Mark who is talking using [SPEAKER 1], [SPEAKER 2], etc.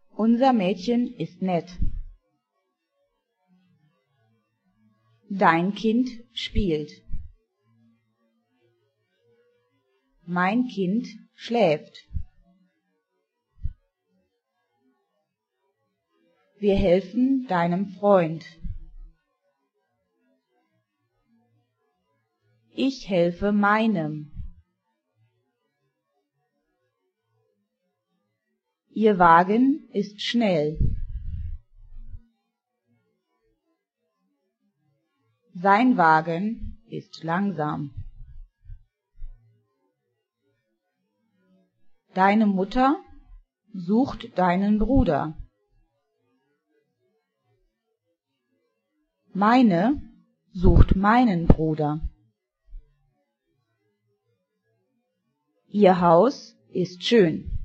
[SPEAKER 1] Unser Mädchen ist nett. Dein Kind spielt. Mein Kind schläft. Wir helfen deinem Freund. Ich helfe meinem. Ihr Wagen ist schnell. Sein Wagen ist langsam. Deine Mutter sucht deinen Bruder. Meine sucht meinen Bruder. Ihr Haus ist schön.